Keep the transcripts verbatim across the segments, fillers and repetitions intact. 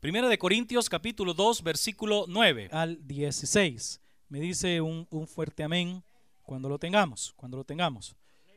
Primera de Corintios capítulo dos, versículo nueve al dieciséis. Me dice un, un fuerte amén cuando lo tengamos, cuando lo tengamos.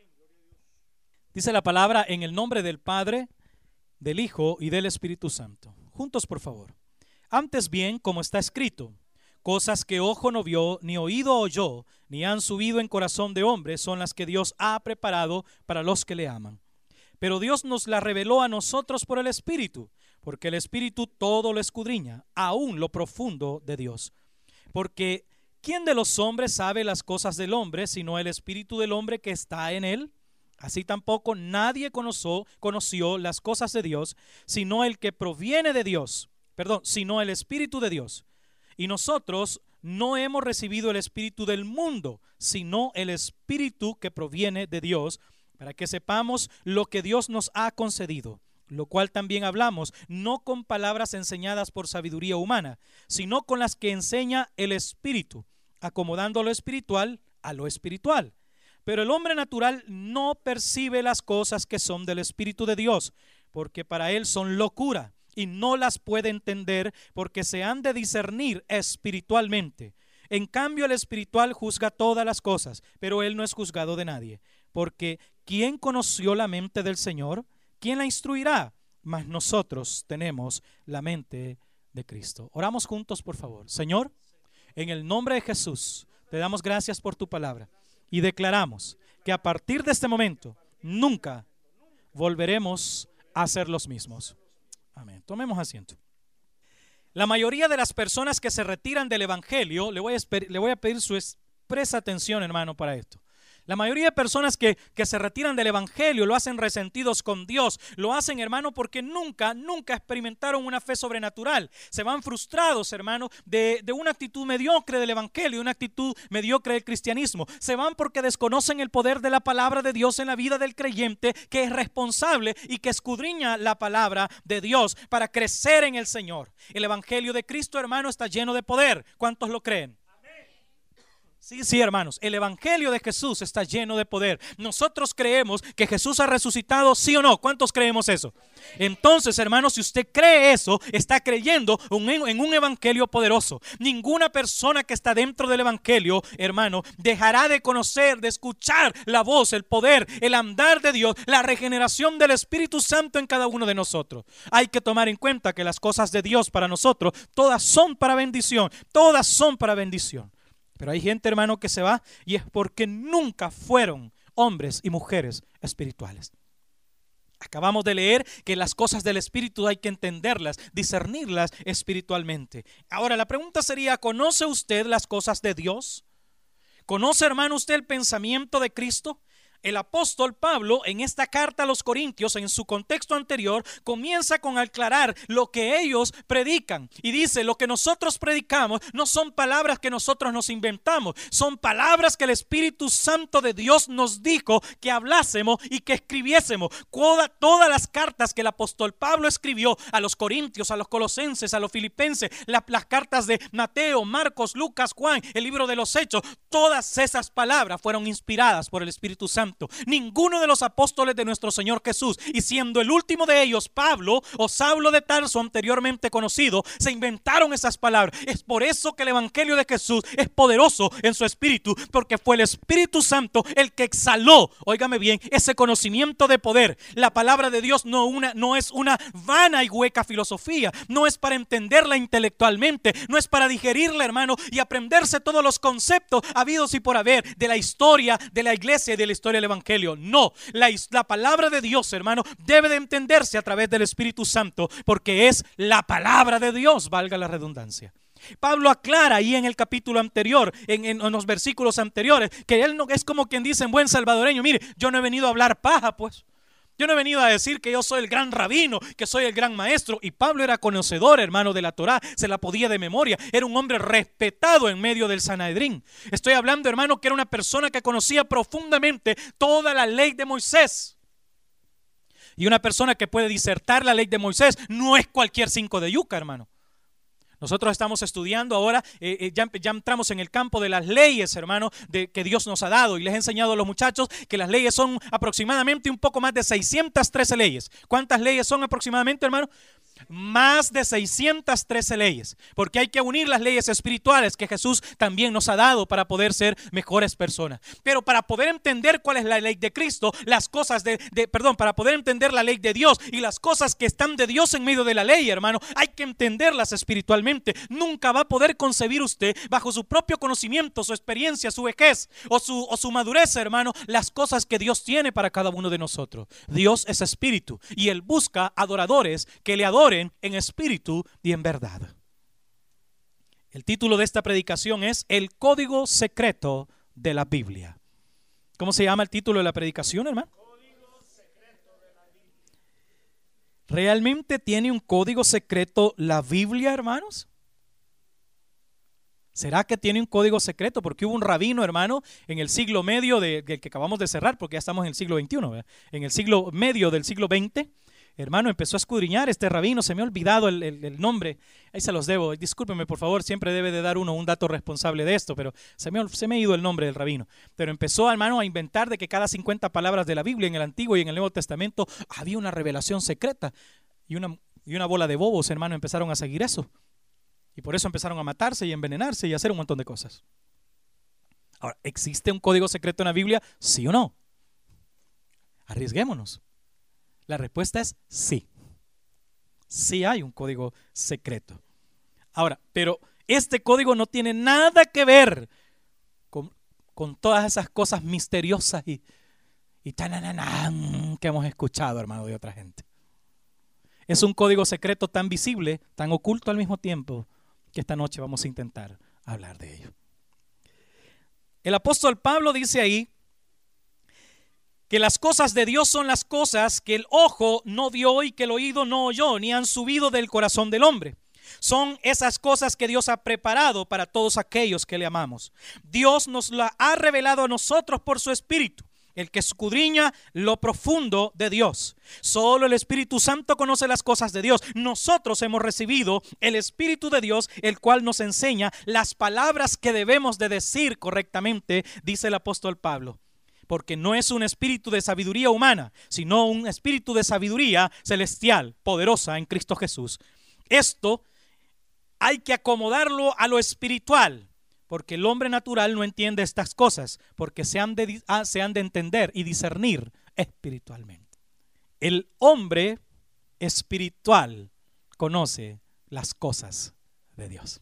Dice la palabra: en el nombre del Padre, del Hijo y del Espíritu Santo. Juntos, por favor. Antes bien, como está escrito, cosas que ojo no vio, ni oído oyó, ni han subido en corazón de hombre, son las que Dios ha preparado para los que le aman. Pero Dios nos la reveló a nosotros por el Espíritu, porque el Espíritu todo lo escudriña, aún lo profundo de Dios. Porque ¿quién de los hombres sabe las cosas del hombre, sino el Espíritu del hombre que está en él? Así tampoco nadie conoció, conoció las cosas de Dios, sino el que proviene de Dios, perdón, sino el Espíritu de Dios. Y nosotros no hemos recibido el espíritu del mundo, sino el Espíritu que proviene de Dios, para que sepamos lo que Dios nos ha concedido, lo cual también hablamos, no con palabras enseñadas por sabiduría humana, sino con las que enseña el Espíritu, acomodando lo espiritual a lo espiritual. Pero el hombre natural no percibe las cosas que son del Espíritu de Dios, porque para él son locura, y no las puede entender, porque se han de discernir espiritualmente. En cambio, el espiritual juzga todas las cosas, pero él no es juzgado de nadie. Porque ¿quién conoció la mente del Señor? ¿Quién la instruirá? Mas nosotros tenemos la mente de Cristo. Oramos juntos, por favor. Señor, en el nombre de Jesús, te damos gracias por tu palabra y declaramos que a partir de este momento nunca volveremos a ser los mismos. Amén. Tomemos asiento. La mayoría de las personas que se retiran del evangelio, le voy a, le voy a pedir su expresa atención, hermano, para esto. La mayoría de personas que, que se retiran del evangelio lo hacen resentidos con Dios. Lo hacen, hermano, porque nunca, nunca experimentaron una fe sobrenatural. Se van frustrados, hermano, de, de una actitud mediocre del evangelio, una actitud mediocre del cristianismo. Se van porque desconocen el poder de la palabra de Dios en la vida del creyente, que es responsable y que escudriña la palabra de Dios para crecer en el Señor. El evangelio de Cristo, hermano, está lleno de poder. ¿Cuántos lo creen? Sí, sí, hermanos, el evangelio de Jesús está lleno de poder. Nosotros creemos que Jesús ha resucitado, ¿sí o no? ¿Cuántos creemos eso? Entonces, hermanos, si usted cree eso, está creyendo en un evangelio poderoso. Ninguna persona que está dentro del evangelio, hermano, dejará de conocer, de escuchar la voz, el poder, el andar de Dios, la regeneración del Espíritu Santo en cada uno de nosotros. Hay que tomar en cuenta que las cosas de Dios para nosotros, todas son para bendición, todas son para bendición. Pero hay gente, hermano, que se va y es porque nunca fueron hombres y mujeres espirituales. Acabamos de leer que las cosas del Espíritu hay que entenderlas, discernirlas espiritualmente. Ahora la pregunta sería, ¿conoce usted las cosas de Dios? ¿Conoce, hermano, usted el pensamiento de Cristo? El apóstol Pablo en esta carta a los Corintios, en su contexto anterior, comienza con aclarar lo que ellos predican y dice: lo que nosotros predicamos no son palabras que nosotros nos inventamos, son palabras que el Espíritu Santo de Dios nos dijo que hablásemos y que escribiésemos. Toda, todas las cartas que el apóstol Pablo escribió a los Corintios, a los Colosenses, a los Filipenses, la, las cartas de Mateo, Marcos, Lucas, Juan, el libro de los Hechos, todas esas palabras fueron inspiradas por el Espíritu Santo. Ninguno de los apóstoles de nuestro Señor Jesús, y siendo el último de ellos Pablo o Saulo de Tarso, anteriormente conocido, se inventaron esas palabras. Es por eso que el evangelio de Jesús es poderoso en su espíritu, porque fue el Espíritu Santo el que exhaló, óigame bien, ese conocimiento de poder. La palabra de Dios no, una, no es una vana y hueca filosofía, no es para entenderla intelectualmente, no es para digerirla, hermano, y aprenderse todos los conceptos habidos y por haber de la historia de la iglesia y de la historia del evangelio. No, la, la palabra de Dios, hermano, debe de entenderse a través del Espíritu Santo, porque es la palabra de Dios, valga la redundancia. Pablo aclara ahí en el capítulo anterior, en, en, en los versículos anteriores, que él no es como quien dice en buen salvadoreño: mire, yo no he venido a hablar paja, pues. Yo no he venido a decir que yo soy el gran rabino, que soy el gran maestro. Y Pablo era conocedor, hermano, de la Torá, se la podía de memoria. Era un hombre respetado en medio del Sanedrín. Estoy hablando, hermano, que era una persona que conocía profundamente toda la ley de Moisés. Y una persona que puede disertar la ley de Moisés no es cualquier cinco de yuca, hermano. Nosotros estamos estudiando ahora, eh, eh, ya, ya entramos en el campo de las leyes, hermano, de, que Dios nos ha dado. Y les he enseñado a los muchachos que las leyes son aproximadamente un poco más de seiscientas trece leyes. ¿Cuántas leyes son aproximadamente, hermano? Más de seiscientas trece leyes, porque hay que unir las leyes espirituales que Jesús también nos ha dado para poder ser mejores personas. Pero para poder entender cuál es la ley de Cristo, las cosas de, de perdón, para poder entender la ley de Dios y las cosas que están de Dios en medio de la ley, hermano, hay que entenderlas espiritualmente. Nunca va a poder concebir usted bajo su propio conocimiento, su experiencia, su vejez o su, o su madurez, hermano, las cosas que Dios tiene para cada uno de nosotros. Dios es espíritu y Él busca adoradores que le adoren en espíritu y en verdad. El título de esta predicación es El código secreto de la Biblia. ¿Cómo se llama el título de la predicación, hermano? Código secreto de la Biblia. ¿Realmente tiene un código secreto la Biblia, hermanos? ¿Será que tiene un código secreto? Porque hubo un rabino, hermano, en el siglo medio de, del que acabamos de cerrar, porque ya estamos en el siglo veintiuno, ¿verdad? En el siglo medio del siglo veinte, hermano, empezó a escudriñar este rabino. Se me ha olvidado el, el, el nombre, ahí se los debo, discúlpenme por favor, siempre debe de dar uno un dato responsable de esto, pero se me, se me ha ido el nombre del rabino. Pero empezó, hermano, a inventar de que cada cincuenta palabras de la Biblia en el Antiguo y en el Nuevo Testamento había una revelación secreta, y una, y una bola de bobos, hermano, empezaron a seguir eso, y por eso empezaron a matarse y envenenarse y a hacer un montón de cosas. Ahora, ¿existe un código secreto en la Biblia? ¿Sí o no? Arriesguémonos. La respuesta es sí. Sí hay un código secreto. Ahora, pero este código no tiene nada que ver con, con todas esas cosas misteriosas y, y tananana que hemos escuchado, hermano, de otra gente. Es un código secreto tan visible, tan oculto al mismo tiempo, que esta noche vamos a intentar hablar de ello. El apóstol Pablo dice ahí que las cosas de Dios son las cosas que el ojo no vio y que el oído no oyó, ni han subido del corazón del hombre. Son esas cosas que Dios ha preparado para todos aquellos que le amamos. Dios nos la ha revelado a nosotros por su Espíritu, el que escudriña lo profundo de Dios. Solo el Espíritu Santo conoce las cosas de Dios. Nosotros hemos recibido el Espíritu de Dios, el cual nos enseña las palabras que debemos de decir correctamente, dice el apóstol Pablo. Porque no es un espíritu de sabiduría humana, sino un espíritu de sabiduría celestial, poderosa en Cristo Jesús. Esto hay que acomodarlo a lo espiritual, porque el hombre natural no entiende estas cosas, porque se han de, se han de entender y discernir espiritualmente. El hombre espiritual conoce las cosas de Dios.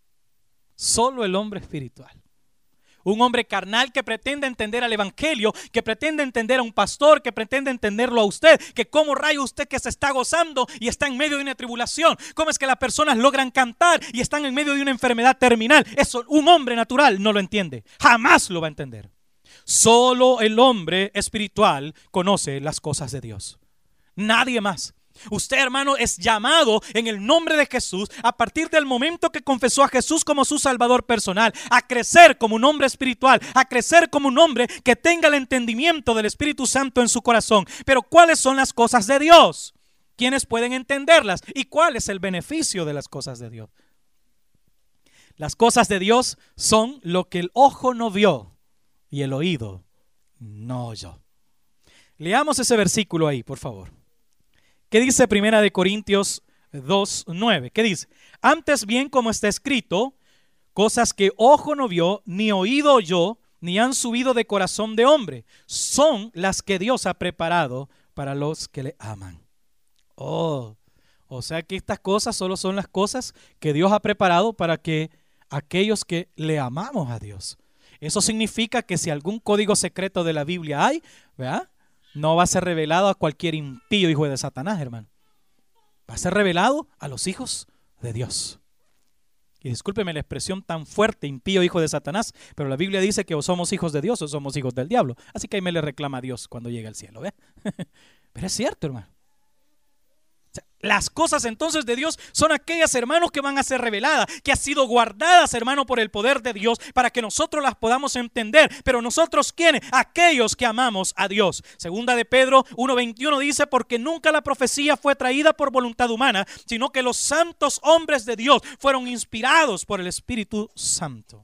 Solo el hombre espiritual. Un hombre carnal que pretende entender al evangelio, que pretende entender a un pastor, que pretende entenderlo a usted, que cómo rayo usted que se está gozando y está en medio de una tribulación, cómo es que las personas logran cantar y están en medio de una enfermedad terminal. Eso un hombre natural no lo entiende, jamás lo va a entender. Solo el hombre espiritual conoce las cosas de Dios, nadie más. Usted, hermano, es llamado en el nombre de Jesús, a partir del momento que confesó a Jesús como su Salvador personal, a crecer como un hombre espiritual, a crecer como un hombre que tenga el entendimiento del Espíritu Santo en su corazón. Pero ¿cuáles son las cosas de Dios? ¿Quiénes pueden entenderlas? ¿Y cuál es el beneficio de las cosas de Dios? Las cosas de Dios son lo que el ojo no vio y el oído no oyó. Leamos ese versículo ahí, por favor. ¿Qué dice Primera de Corintios dos, nueve? ¿Qué dice? Antes bien, como está escrito, cosas que ojo no vio, ni oído oyó, ni han subido de corazón de hombre, son las que Dios ha preparado para los que le aman. Oh, o sea que estas cosas solo son las cosas que Dios ha preparado para que aquellos que le amamos a Dios. Eso significa que si algún código secreto de la Biblia hay, ¿verdad?, no va a ser revelado a cualquier impío hijo de Satanás, hermano. Va a ser revelado a los hijos de Dios. Y discúlpeme la expresión tan fuerte, impío hijo de Satanás, pero la Biblia dice que o somos hijos de Dios o somos hijos del diablo. Así que ahí me le reclama a Dios cuando llegue al cielo, ¿ve? Pero es cierto, hermano. O sea, las cosas entonces de Dios son aquellas, hermanos, que van a ser reveladas, que han sido guardadas, hermano, por el poder de Dios, para que nosotros las podamos entender. Pero nosotros, ¿quiénes? Aquellos que amamos a Dios. Segunda de Pedro uno veintiuno dice: porque nunca la profecía fue traída por voluntad humana, sino que los santos hombres de Dios fueron inspirados por el Espíritu Santo.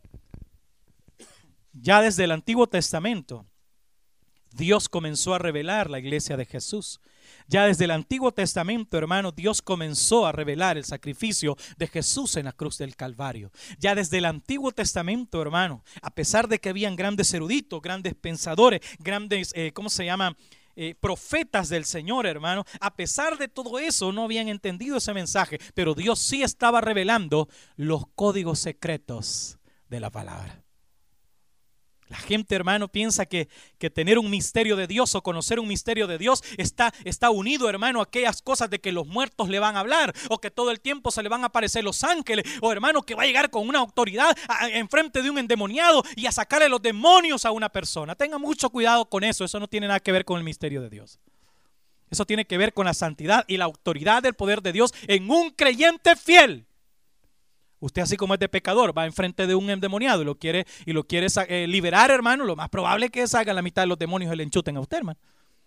Ya desde el Antiguo Testamento, Dios comenzó a revelar la iglesia de Jesús. Ya desde el Antiguo Testamento, hermano, Dios comenzó a revelar el sacrificio de Jesús en la cruz del Calvario. Ya desde el Antiguo Testamento, hermano, a pesar de que habían grandes eruditos, grandes pensadores, grandes, eh, ¿cómo se llama? Eh, profetas del Señor, hermano, a pesar de todo eso no habían entendido ese mensaje, pero Dios sí estaba revelando los códigos secretos de la palabra. La gente, hermano, piensa que, que tener un misterio de Dios o conocer un misterio de Dios está, está unido, hermano, a aquellas cosas de que los muertos le van a hablar, o que todo el tiempo se le van a aparecer los ángeles, o hermano, que va a llegar con una autoridad enfrente de un endemoniado y a sacarle los demonios a una persona. Tenga mucho cuidado con eso. Eso no tiene nada que ver con el misterio de Dios. Eso tiene que ver con la santidad y la autoridad del poder de Dios en un creyente fiel. Usted, así como es de pecador, va enfrente de un endemoniado y lo quiere, y lo quiere eh, liberar, hermano, lo más probable es que salga la mitad de los demonios y le enchuten a usted, hermano.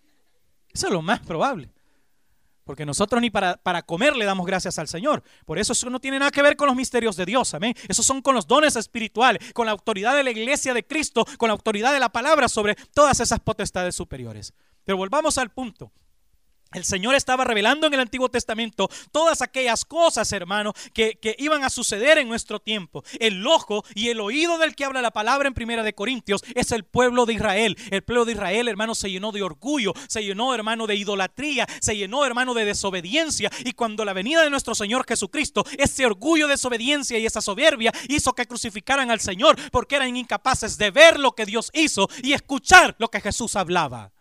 Eso es lo más probable. Porque nosotros ni para, para comer le damos gracias al Señor. Por eso eso no tiene nada que ver con los misterios de Dios, amén. Esos son con los dones espirituales, con la autoridad de la iglesia de Cristo, con la autoridad de la palabra sobre todas esas potestades superiores. Pero volvamos al punto. El Señor estaba revelando en el Antiguo Testamento todas aquellas cosas, hermano, que, que iban a suceder en nuestro tiempo. El ojo y el oído del que habla la palabra en Primera de Corintios es el pueblo de Israel. El pueblo de Israel, hermano, se llenó de orgullo, se llenó, hermano, de idolatría, se llenó, hermano, de desobediencia. Y cuando la venida de nuestro Señor Jesucristo, ese orgullo, desobediencia y esa soberbia hizo que crucificaran al Señor, porque eran incapaces de ver lo que Dios hizo y escuchar lo que Jesús hablaba.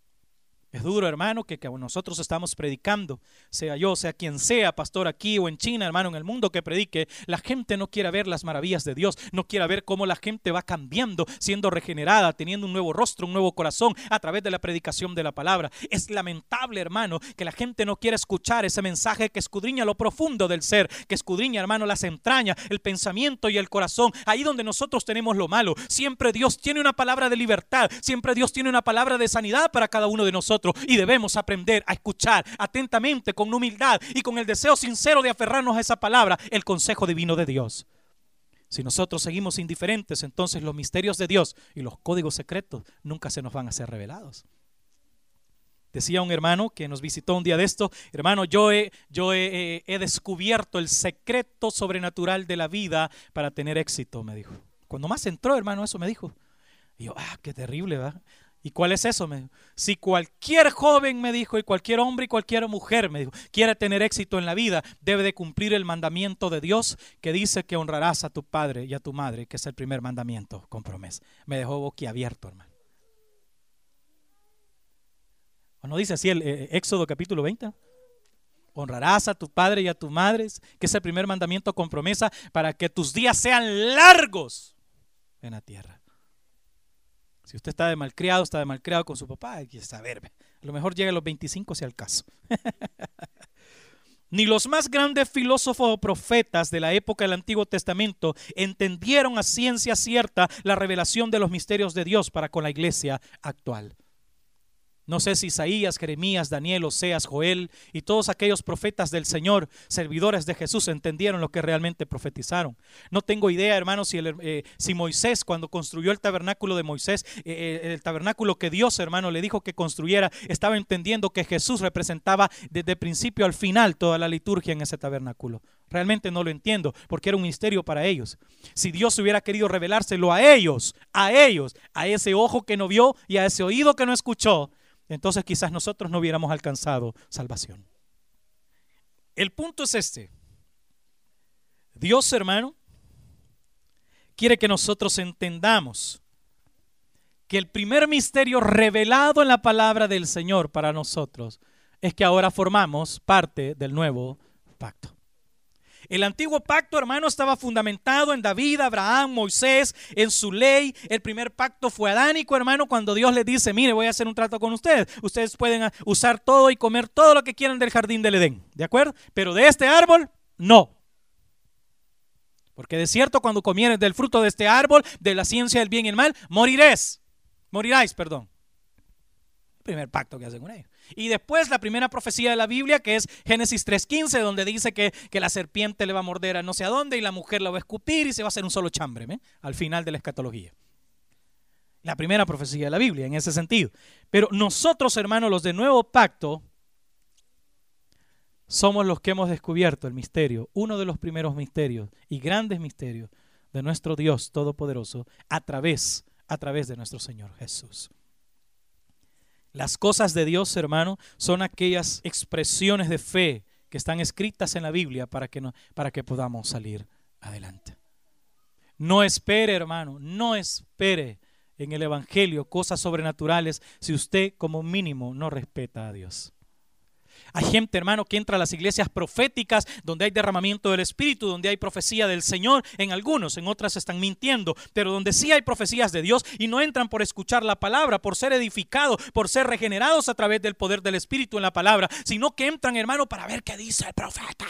Es duro, hermano, que, que nosotros estamos predicando, sea yo, sea quien sea, pastor aquí o en China, hermano, en el mundo que predique, la gente no quiere ver las maravillas de Dios, no quiere ver cómo la gente va cambiando, siendo regenerada, teniendo un nuevo rostro, un nuevo corazón a través de la predicación de la palabra. Es lamentable, hermano, que la gente no quiera escuchar ese mensaje que escudriña lo profundo del ser, que escudriña, hermano, las entrañas, el pensamiento y el corazón, ahí donde nosotros tenemos lo malo. Siempre Dios tiene una palabra de libertad, siempre Dios tiene una palabra de sanidad para cada uno de nosotros. Y debemos aprender a escuchar atentamente, con humildad y con el deseo sincero de aferrarnos a esa palabra, el consejo divino de Dios. Si nosotros seguimos indiferentes, entonces los misterios de Dios y los códigos secretos nunca se nos van a ser revelados. Decía un hermano que nos visitó un día de esto: hermano, yo he, yo he, he, he descubierto el secreto sobrenatural de la vida para tener éxito, me dijo. Cuando más entró, hermano, eso me dijo. Y yo, ah, qué terrible, ¿verdad? ¿Y cuál es eso? Me dijo. Si cualquier joven, me dijo, y cualquier hombre y cualquier mujer, me dijo, quiere tener éxito en la vida, debe de cumplir el mandamiento de Dios que dice que honrarás a tu padre y a tu madre, que es el primer mandamiento con promesa. Me dejó boquiabierto, hermano. ¿O no dice así el eh, Éxodo capítulo veinte? Honrarás a tu padre y a tu madre, que es el primer mandamiento con promesa, para que tus días sean largos en la tierra. Si usted está de malcriado, está de malcriado con su papá, hay que saber. A lo mejor llega a los veinticinco si al caso. Ni los más grandes filósofos o profetas de la época del Antiguo Testamento entendieron a ciencia cierta la revelación de los misterios de Dios para con la iglesia actual. No sé si Isaías, Jeremías, Daniel, Oseas, Joel y todos aquellos profetas del Señor, servidores de Jesús, entendieron lo que realmente profetizaron. No tengo idea, hermanos, si, el, eh, si Moisés, cuando construyó el tabernáculo de Moisés, eh, el tabernáculo que Dios, hermano, le dijo que construyera, estaba entendiendo que Jesús representaba desde principio al final toda la liturgia en ese tabernáculo. Realmente no lo entiendo, porque era un misterio para ellos. Si Dios hubiera querido revelárselo a ellos, a ellos, a ese ojo que no vio y a ese oído que no escuchó, entonces quizás nosotros no hubiéramos alcanzado salvación. El punto es este: Dios, hermano, quiere que nosotros entendamos que el primer misterio revelado en la palabra del Señor para nosotros es que ahora formamos parte del nuevo pacto. El antiguo pacto, hermano, estaba fundamentado en David, Abraham, Moisés, en su ley. El primer pacto fue adánico, hermano, cuando Dios les dice: mire, voy a hacer un trato con ustedes. Ustedes pueden usar todo y comer todo lo que quieran del jardín del Edén, ¿de acuerdo? Pero de este árbol, no. Porque de cierto, cuando comieres del fruto de este árbol, de la ciencia del bien y el mal, moriréis. Moriráis, perdón. El primer pacto que hacen con ellos. Y después la primera profecía de la Biblia, que es Génesis tres quince, donde dice que, que la serpiente le va a morder a no sé a dónde y la mujer la va a escupir y se va a hacer un solo chambre, ¿eh? Al final de la escatología. La primera profecía de la Biblia en ese sentido. Pero nosotros, hermanos, los de nuevo pacto, somos los que hemos descubierto el misterio, uno de los primeros misterios y grandes misterios de nuestro Dios Todopoderoso a través, a través de nuestro Señor Jesús. Las cosas de Dios, hermano, son aquellas expresiones de fe que están escritas en la Biblia para que, no, para que podamos salir adelante. No espere, hermano, no espere en el Evangelio cosas sobrenaturales si usted como mínimo no respeta a Dios. Hay gente, hermano, que entra a las iglesias proféticas donde hay derramamiento del Espíritu, donde hay profecía del Señor, en algunos, en otras están mintiendo, pero donde sí hay profecías de Dios y no entran por escuchar la palabra, por ser edificados, por ser regenerados a través del poder del Espíritu en la palabra, sino que entran, hermano, para ver qué dice el profeta.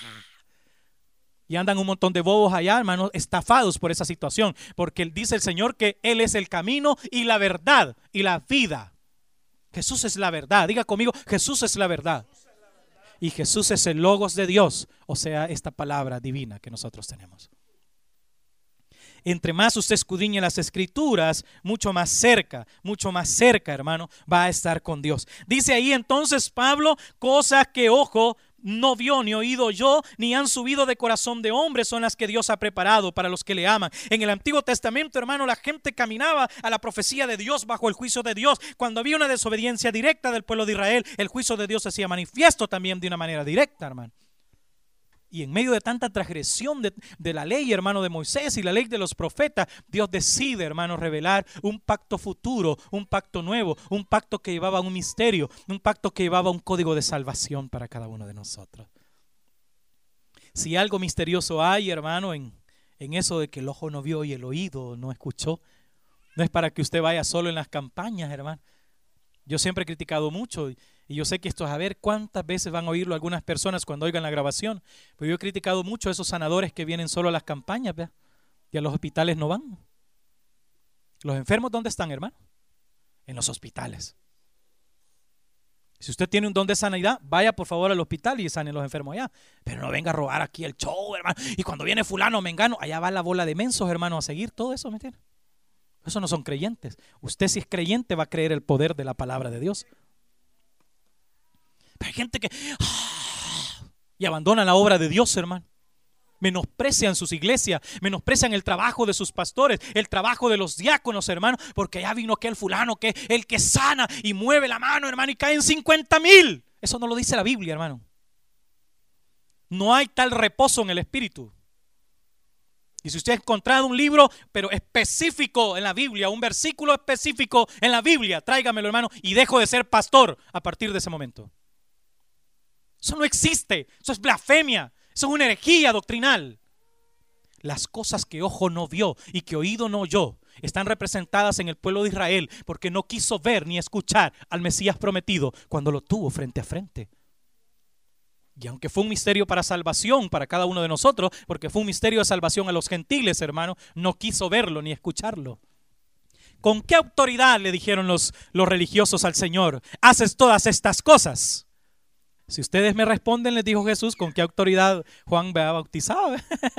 Y andan un montón de bobos allá, hermanos, estafados por esa situación, porque dice el Señor que Él es el camino y la verdad y la vida. Jesús es la verdad. Diga conmigo, Jesús es la verdad. Y Jesús es el Logos de Dios, o sea, esta palabra divina que nosotros tenemos. Entre más usted escudriñe las Escrituras, mucho más cerca, mucho más cerca, hermano, va a estar con Dios. Dice ahí entonces Pablo, cosas que ojo no vio, ni oído yo, ni han subido de corazón de hombre, son las que Dios ha preparado para los que le aman. En el Antiguo Testamento, hermano, la gente caminaba a la profecía de Dios bajo el juicio de Dios. Cuando había una desobediencia directa del pueblo de Israel, el juicio de Dios se hacía manifiesto también de una manera directa, hermano. Y en medio de tanta transgresión de, de la ley, hermano, de Moisés y la ley de los profetas, Dios decide, hermano, revelar un pacto futuro, un pacto nuevo, un pacto que llevaba un misterio, un pacto que llevaba un código de salvación para cada uno de nosotros. Si algo misterioso hay, hermano, en, en eso de que el ojo no vio y el oído no escuchó, no es para que usted vaya solo en las campañas, hermano. Yo siempre he criticado mucho y, y yo sé que esto es a ver cuántas veces van a oírlo algunas personas cuando oigan la grabación, pero yo he criticado mucho a esos sanadores que vienen solo a las campañas, ¿vea? Y a los hospitales no van. ¿Los enfermos dónde están, hermano? En los hospitales. Si usted tiene un don de sanidad, vaya por favor al hospital y sane los enfermos allá, pero no venga a robar aquí el show, hermano. Y cuando viene fulano, mengano, allá va la bola de mensos, hermano, a seguir todo eso, ¿me entiende? Eso no son creyentes. Usted, si es creyente, va a creer el poder de la palabra de Dios. Pero hay gente que ¡ah! y abandona la obra de Dios, hermano. Menosprecian sus iglesias, menosprecian el trabajo de sus pastores, el trabajo de los diáconos, hermano, porque ya vino aquel fulano que el que sana y mueve la mano, hermano, y caen cincuenta mil. Eso no lo dice la Biblia, hermano. No hay tal reposo en el espíritu. Y si usted ha encontrado un libro, pero específico en la Biblia, un versículo específico en la Biblia, tráigamelo, hermano, y dejo de ser pastor a partir de ese momento. Eso no existe, eso es blasfemia, eso es una herejía doctrinal. Las cosas que ojo no vio y que oído no oyó están representadas en el pueblo de Israel porque no quiso ver ni escuchar al Mesías prometido cuando lo tuvo frente a frente. Y aunque fue un misterio para salvación para cada uno de nosotros, porque fue un misterio de salvación a los gentiles, hermano, no quiso verlo ni escucharlo. ¿Con qué autoridad le dijeron los, los religiosos al Señor? ¿Haces todas estas cosas? Si ustedes me responden, les dijo Jesús, ¿con qué autoridad Juan me ha bautizado?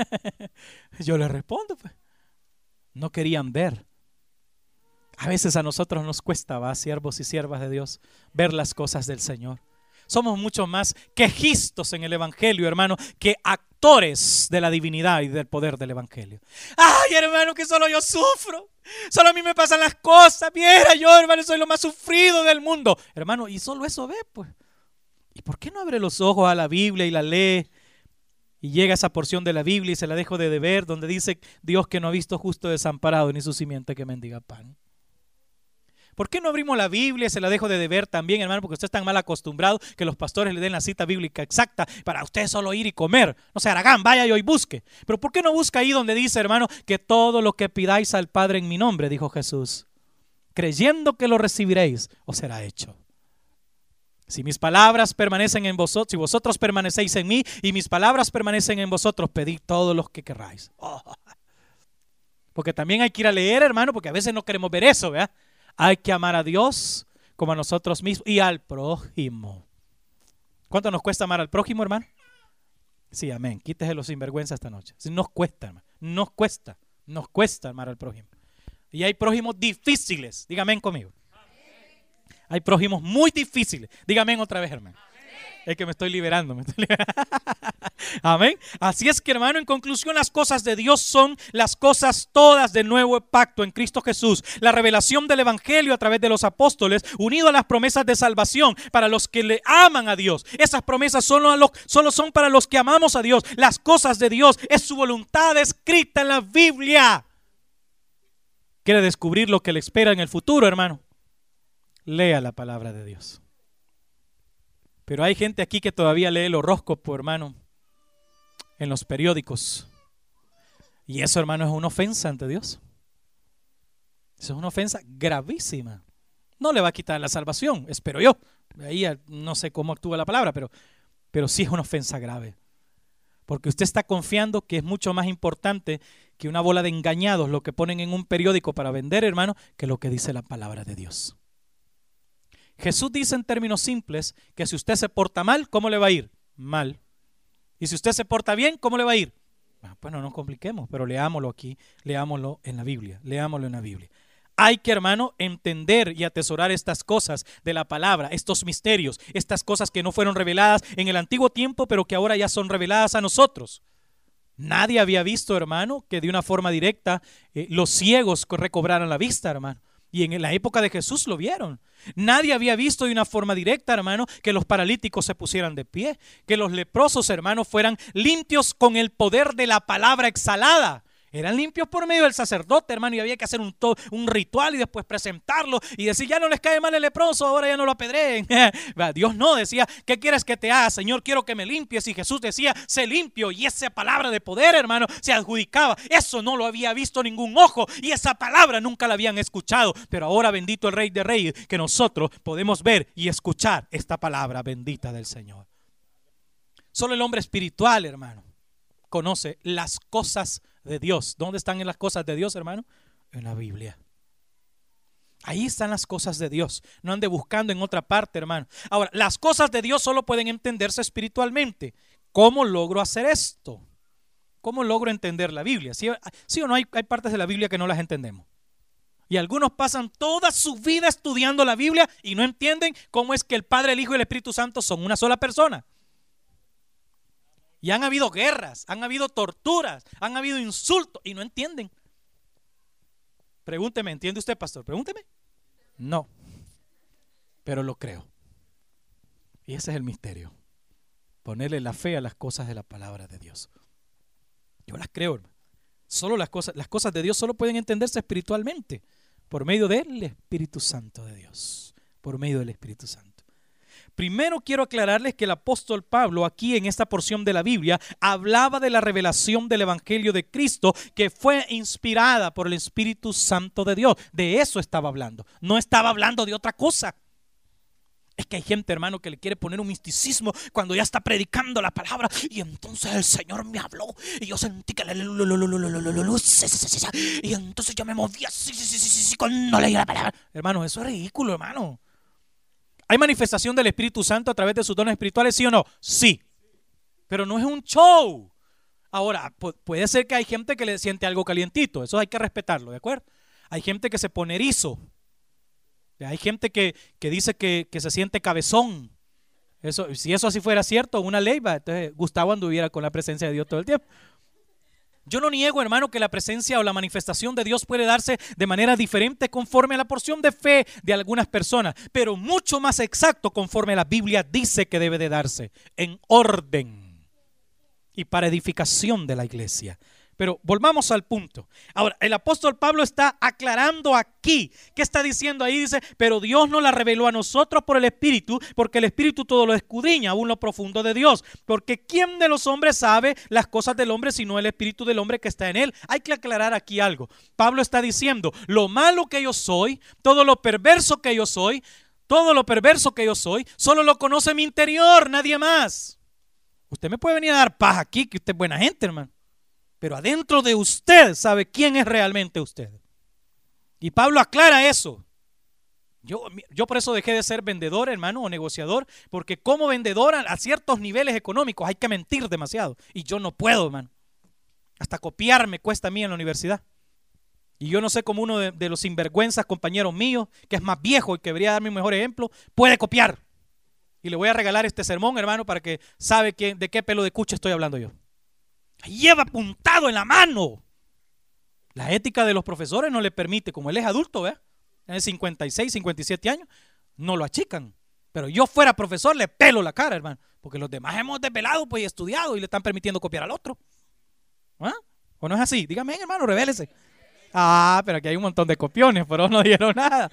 Yo les respondo, pues. No querían ver. A veces a nosotros nos cuesta, ¿va? Siervos y siervas de Dios, ver las cosas del Señor. Somos mucho más quejistos en el Evangelio, hermano, que actores de la divinidad y del poder del Evangelio. Ay, hermano, que solo yo sufro. Solo a mí me pasan las cosas. Viera yo, hermano, soy lo más sufrido del mundo. Hermano, y solo eso ve, pues. ¿Y por qué no abre los ojos a la Biblia y la lee? Y llega esa porción de la Biblia y se la dejo de deber, donde dice Dios que no ha visto justo desamparado ni su simiente que mendiga pan. ¿Por qué no abrimos la Biblia y se la dejo de deber también, hermano? Porque usted es tan mal acostumbrado que los pastores le den la cita bíblica exacta para usted solo ir y comer. No sé, Aragán, vaya y hoy busque. Pero ¿por qué no busca ahí donde dice, hermano, que todo lo que pidáis al Padre en mi nombre, dijo Jesús, creyendo que lo recibiréis, os será hecho? Si mis palabras permanecen en vosotros, si vosotros permanecéis en mí y mis palabras permanecen en vosotros, pedid todos los que querráis. Oh. Porque también hay que ir a leer, hermano, porque a veces no queremos ver eso, ¿verdad? Hay que amar a Dios como a nosotros mismos y al prójimo. ¿Cuánto nos cuesta amar al prójimo, hermano? Sí, amén. Quítese los sinvergüenza esta noche. Sí, nos cuesta, hermano. Nos cuesta. Nos cuesta amar al prójimo. Y hay prójimos difíciles. Dígame conmigo. Hay prójimos muy difíciles. Dígame otra vez, hermano. Es que me estoy liberando. Me estoy liberando. Amén. Así es que, hermano, en conclusión, las cosas de Dios son las cosas todas del nuevo pacto en Cristo Jesús. La revelación del evangelio a través de los apóstoles, unido a las promesas de salvación para los que le aman a Dios. Esas promesas solo, a los, solo son para los que amamos a Dios. Las cosas de Dios es su voluntad escrita en la Biblia. ¿Quiere descubrir lo que le espera en el futuro, hermano? Lea la palabra de Dios. Pero hay gente aquí que todavía lee el horóscopo, hermano, en los periódicos. Y eso, hermano, es una ofensa ante Dios. Eso es una ofensa gravísima. No le va a quitar la salvación, espero yo. Ahí no sé cómo actúa la palabra, pero, pero sí es una ofensa grave. Porque usted está confiando que es mucho más importante que una bola de engañados lo que ponen en un periódico para vender, hermano, que lo que dice la palabra de Dios. Jesús dice en términos simples que si usted se porta mal, ¿cómo le va a ir? Mal. Y si usted se porta bien, ¿cómo le va a ir? Ah, pues no nos compliquemos, pero leámoslo aquí, leámoslo en la Biblia, leámoslo en la Biblia. Hay que, hermano, entender y atesorar estas cosas de la palabra, estos misterios, estas cosas que no fueron reveladas en el antiguo tiempo, pero que ahora ya son reveladas a nosotros. Nadie había visto, hermano, que de una forma directa eh, los ciegos recobraran la vista, hermano. Y en la época de Jesús lo vieron. Nadie había visto de una forma directa, hermano, que los paralíticos se pusieran de pie, que los leprosos, hermano, fueran limpios con el poder de la palabra exhalada. Eran limpios por medio del sacerdote, hermano, y había que hacer un, un ritual y después presentarlo y decir, ya no les cae mal el leproso, ahora ya no lo apedreen. Dios no, decía, ¿qué quieres que te haga? Señor, quiero que me limpies. Y Jesús decía, sé limpio. Y esa palabra de poder, hermano, se adjudicaba. Eso no lo había visto ningún ojo y esa palabra nunca la habían escuchado. Pero ahora bendito el Rey de Reyes, que nosotros podemos ver y escuchar esta palabra bendita del Señor. Solo el hombre espiritual, hermano, conoce las cosas de Dios. ¿Dónde están las cosas de Dios, hermano? En la Biblia. Ahí están las cosas de Dios. No ande buscando en otra parte, hermano. Ahora, las cosas de Dios solo pueden entenderse espiritualmente. ¿Cómo logro hacer esto? ¿Cómo logro entender la Biblia? ¿Sí, sí o no? Hay, hay partes de la Biblia que no las entendemos. Y algunos pasan toda su vida estudiando la Biblia y no entienden cómo es que el Padre, el Hijo y el Espíritu Santo son una sola persona. Y han habido guerras, han habido torturas, han habido insultos y no entienden. Pregúnteme, ¿entiende usted, pastor? Pregúnteme. No, pero lo creo. Y ese es el misterio. Ponerle la fe a las cosas de la palabra de Dios. Yo las creo, hermano. Solo las cosas, las cosas de Dios solo pueden entenderse espiritualmente por medio del Espíritu Santo de Dios. Por medio del Espíritu Santo. Primero quiero aclararles que el apóstol Pablo aquí en esta porción de la Biblia hablaba de la revelación del Evangelio de Cristo que fue inspirada por el Espíritu Santo de Dios. De eso estaba hablando, no estaba hablando de otra cosa. Es que hay gente, hermano, que le quiere poner un misticismo cuando ya está predicando la palabra y entonces el Señor me habló y yo sentí que y entonces yo me movía cuando leía la palabra. Hermano, eso es ridículo, hermano. ¿Hay manifestación del Espíritu Santo a través de sus dones espirituales? ¿Sí o no? Sí. Pero no es un show. Ahora, puede ser que hay gente que le siente algo calientito. Eso hay que respetarlo, ¿de acuerdo? Hay gente que se pone erizo. Hay gente que, que dice que, que se siente cabezón. Eso, si eso así fuera cierto, una ley, va, entonces Gustavo anduviera con la presencia de Dios todo el tiempo. Yo no niego, hermano, que la presencia o la manifestación de Dios puede darse de manera diferente conforme a la porción de fe de algunas personas, pero mucho más exacto conforme la Biblia dice que debe de darse, en orden y para edificación de la iglesia. Pero volvamos al punto. Ahora, el apóstol Pablo está aclarando aquí. ¿Qué está diciendo ahí? Dice, pero Dios nos la reveló a nosotros por el Espíritu, porque el Espíritu todo lo escudriña, aún lo profundo de Dios. Porque ¿quién de los hombres sabe las cosas del hombre sino el Espíritu del hombre que está en él? Hay que aclarar aquí algo. Pablo está diciendo, lo malo que yo soy, todo lo perverso que yo soy, todo lo perverso que yo soy, solo lo conoce mi interior, nadie más. Usted me puede venir a dar paz aquí, que usted es buena gente, hermano. Pero adentro de usted sabe quién es realmente usted. Y Pablo aclara eso. Yo, yo por eso dejé de ser vendedor, hermano, o negociador, porque como vendedor a, a ciertos niveles económicos hay que mentir demasiado. Y yo no puedo, hermano. Hasta copiar me cuesta a mí en la universidad. Y yo no sé cómo uno de, de los sinvergüenzas compañeros míos, que es más viejo y que debería darme un mejor ejemplo, puede copiar. Y le voy a regalar este sermón, hermano, para que sabe quién, de qué pelo de cucha estoy hablando yo. Lleva apuntado en la mano. La ética de los profesores no le permite, como él es adulto, ¿ve? Tiene cincuenta y seis, cincuenta y siete años, no lo achican. Pero yo fuera profesor, le pelo la cara, hermano, porque los demás hemos desvelado pues, y estudiado y le están permitiendo copiar al otro. ¿Ah? ¿O no es así? Dígame, hermano, revélese. Ah, pero aquí hay un montón de copiones, pero no dieron nada.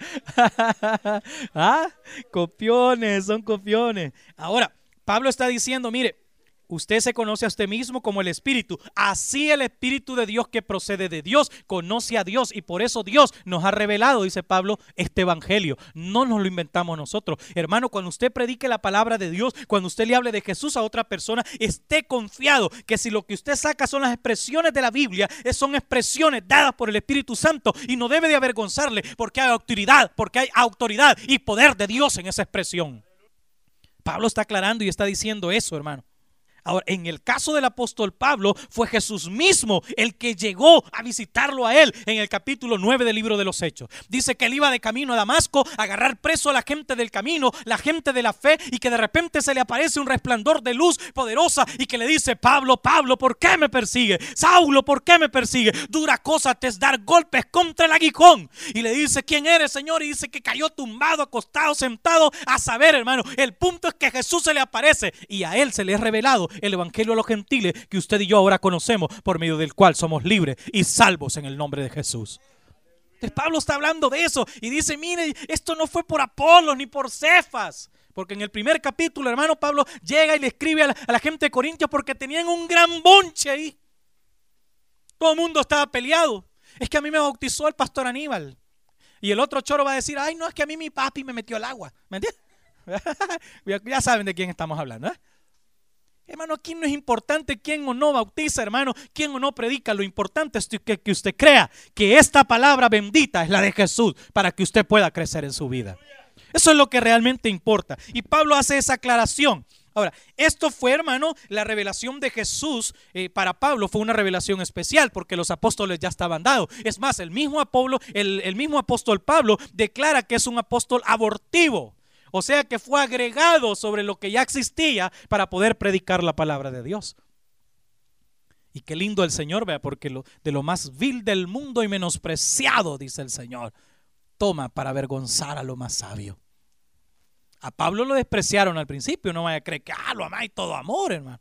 Ah, copiones, son copiones. Ahora, Pablo está diciendo, mire, usted se conoce a usted mismo como el Espíritu. Así el Espíritu de Dios que procede de Dios conoce a Dios y por eso Dios nos ha revelado, dice Pablo, este evangelio. No nos lo inventamos nosotros. Hermano, cuando usted predique la palabra de Dios, cuando usted le hable de Jesús a otra persona, esté confiado que si lo que usted saca son las expresiones de la Biblia, son expresiones dadas por el Espíritu Santo y no debe de avergonzarle porque hay autoridad, porque hay autoridad y poder de Dios en esa expresión. Pablo está aclarando y está diciendo eso, hermano. Ahora, en el caso del apóstol Pablo, fue Jesús mismo el que llegó a visitarlo a él en el capítulo nueve del libro de los Hechos. Dice que él iba de camino a Damasco a agarrar preso a la gente del camino, la gente de la fe, y que de repente se le aparece un resplandor de luz poderosa y que le dice, Pablo, Pablo, ¿por qué me persigue? Saulo, ¿por qué me persigue? Dura cosa te es dar golpes contra el aguijón. Y le dice, ¿quién eres, Señor? Y dice que cayó tumbado, acostado, sentado, a saber, hermano. El punto es que Jesús se le aparece y a él se le es revelado el evangelio a los gentiles que usted y yo ahora conocemos, por medio del cual somos libres y salvos en el nombre de Jesús. Entonces Pablo está hablando de eso y dice, mire, esto no fue por Apolos ni por Cefas, porque en el primer capítulo, hermano, Pablo llega y le escribe a la, a la gente de Corintios porque tenían un gran bonche ahí. Todo el mundo estaba peleado. Es que a mí me bautizó el pastor Aníbal y el otro choro va a decir, ay, no, es que a mí mi papi me metió al agua. ¿Me entiendes? Ya saben de quién estamos hablando, ¿eh? Hermano, aquí no es importante quién o no bautiza, hermano, quién o no predica. Lo importante es que, que usted crea que esta palabra bendita es la de Jesús para que usted pueda crecer en su vida. Eso es lo que realmente importa. Y Pablo hace esa aclaración. Ahora, esto fue, hermano, la revelación de Jesús eh, para Pablo fue una revelación especial porque los apóstoles ya estaban dados. Es más, el mismo, Apolo, el, el mismo apóstol Pablo declara que es un apóstol abortivo. O sea que fue agregado sobre lo que ya existía para poder predicar la palabra de Dios. Y qué lindo el Señor, vea, porque lo, de lo más vil del mundo y menospreciado, dice el Señor, toma para avergonzar a lo más sabio. A Pablo lo despreciaron al principio, no vaya a creer que ah, lo amáis todo amor, hermano.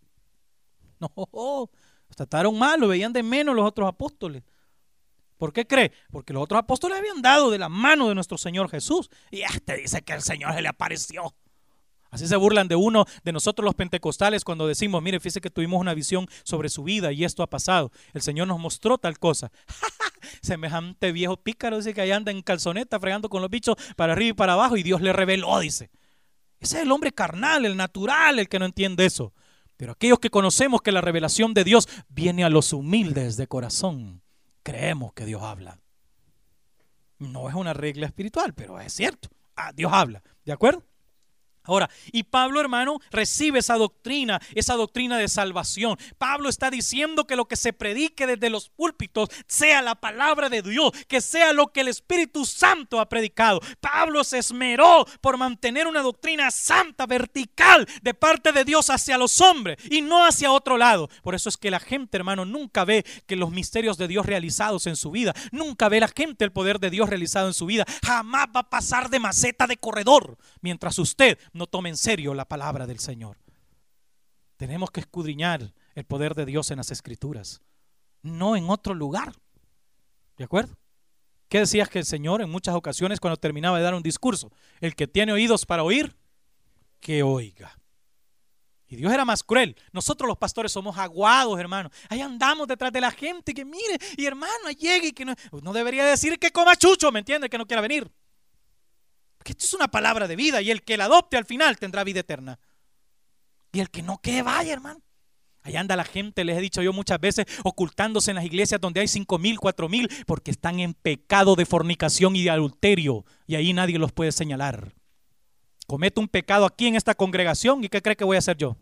No, lo trataron mal, lo veían de menos los otros apóstoles. ¿Por qué cree? Porque los otros apóstoles habían dado de la mano de nuestro Señor Jesús. Y este dice que el Señor se le apareció. Así se burlan de uno, de nosotros los pentecostales, cuando decimos, mire, fíjese que tuvimos una visión sobre su vida y esto ha pasado. El Señor nos mostró tal cosa. Semejante viejo pícaro, dice que ahí anda en calzoneta fregando con los bichos para arriba y para abajo y Dios le reveló, dice. Ese es el hombre carnal, el natural, el que no entiende eso. Pero aquellos que conocemos que la revelación de Dios viene a los humildes de corazón. Creemos que Dios habla. No es una regla espiritual, pero es cierto. Ah, Dios habla, ¿de acuerdo? Ahora, y Pablo, hermano, recibe esa doctrina, esa doctrina de salvación. Pablo está diciendo que lo que se predique desde los púlpitos sea la palabra de Dios, que sea lo que el Espíritu Santo ha predicado. Pablo se esmeró por mantener una doctrina santa, vertical, de parte de Dios hacia los hombres y no hacia otro lado. Por eso es que la gente, hermano, nunca ve que los misterios de Dios realizados en su vida, nunca ve la gente el poder de Dios realizado en su vida. Jamás va a pasar de maceta de corredor mientras usted no tome en serio la palabra del Señor. Tenemos que escudriñar el poder de Dios en las Escrituras, no en otro lugar. ¿De acuerdo? ¿Qué decías que el Señor en muchas ocasiones cuando terminaba de dar un discurso? El que tiene oídos para oír, que oiga. Y Dios era más cruel. Nosotros los pastores somos aguados, hermano. Ahí andamos detrás de la gente que mire, y hermano, llegue y que no, no debería decir que coma chucho, ¿me entiende? Que no quiera venir. Que esto es una palabra de vida y el que la adopte al final tendrá vida eterna. Y el que no, que vaya, hermano. Allá anda la gente, les he dicho yo muchas veces, ocultándose en las iglesias donde hay cinco mil, cuatro mil, porque están en pecado de fornicación y de adulterio. Y ahí nadie los puede señalar. Cometo un pecado aquí en esta congregación y ¿qué cree que voy a hacer yo?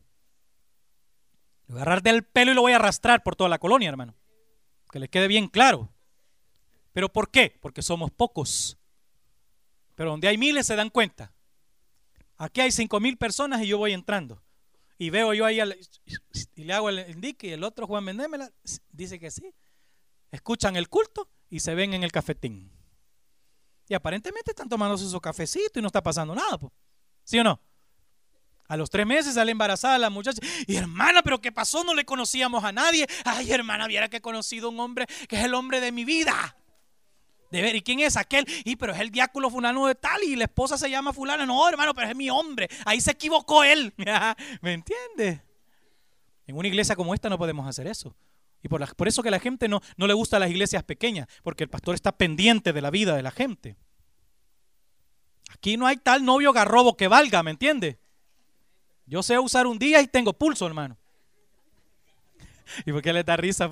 Le voy a agarrar del pelo y lo voy a arrastrar por toda la colonia, hermano. Que le quede bien claro. ¿Pero por qué? Porque somos pocos. Pero donde hay miles se dan cuenta. Aquí hay cinco mil personas y yo voy entrando. Y veo yo ahí, al, y le hago el indique y el otro Juan Vendémela dice que sí. Escuchan el culto y se ven en el cafetín. Y aparentemente están tomándose su cafecito y no está pasando nada, pues. ¿Sí o no? A los tres meses sale embarazada la muchacha. Y hermana, ¿pero qué pasó? No le conocíamos a nadie. Ay, hermana, viera que he conocido a un hombre que es el hombre de mi vida. De ver, ¿y quién es aquel? Y pero es el diácono fulano de tal y la esposa se llama fulana. No, hermano, pero es mi hombre. Ahí se equivocó él. ¿Me entiende? En una iglesia como esta no podemos hacer eso. Y por, la, por eso que a la gente no, no le gustan las iglesias pequeñas, porque el pastor está pendiente de la vida de la gente. Aquí no hay tal novio garrobo que valga, ¿me entiende? Yo sé usar un día y tengo pulso, hermano. ¿Y por qué le da risa?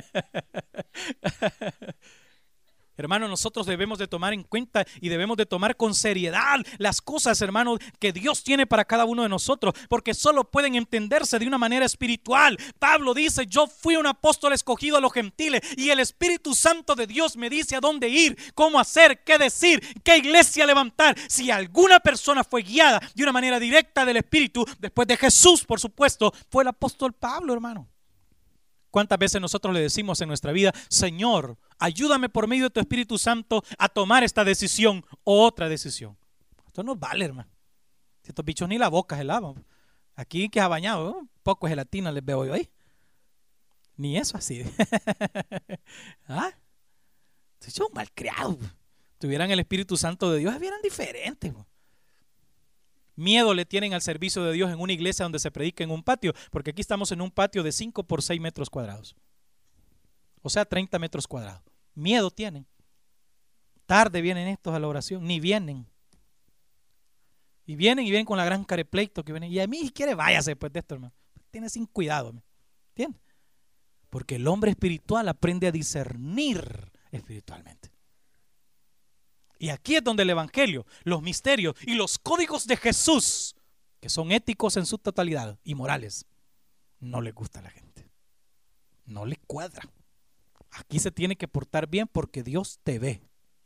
Hermano, nosotros debemos de tomar en cuenta y debemos de tomar con seriedad las cosas, hermano, que Dios tiene para cada uno de nosotros, porque solo pueden entenderse de una manera espiritual. Pablo dice, yo fui un apóstol escogido a los gentiles y el Espíritu Santo de Dios me dice a dónde ir, cómo hacer, qué decir, qué iglesia levantar. Si alguna persona fue guiada de una manera directa del Espíritu, después de Jesús, por supuesto, fue el apóstol Pablo, hermano. ¿Cuántas veces nosotros le decimos en nuestra vida, Señor, ayúdame por medio de tu Espíritu Santo a tomar esta decisión o otra decisión? Esto no vale, hermano. Si estos bichos ni la boca se lavan. Aquí que ha bañado, ¿no? Poco gelatina les veo yo ahí. Ni eso así. ¿Ah? Son malcriados. Si tuvieran el Espíritu Santo de Dios, vieran diferentes. Miedo le tienen al servicio de Dios en una iglesia donde se predica en un patio, porque aquí estamos en un patio de cinco por seis metros cuadrados. O sea, treinta metros cuadrados. Miedo tienen. Tarde vienen estos a la oración, ni vienen. Y vienen y vienen con la gran carepleito que vienen. Y a mí si quiere váyase después de esto, hermano. Tiene sin cuidado, ¿entiendes? Porque el hombre espiritual aprende a discernir espiritualmente. Y aquí es donde el evangelio, los misterios y los códigos de Jesús, que son éticos en su totalidad y morales, no le gusta a la gente. No le cuadra. Aquí se tiene que portar bien porque Dios te ve.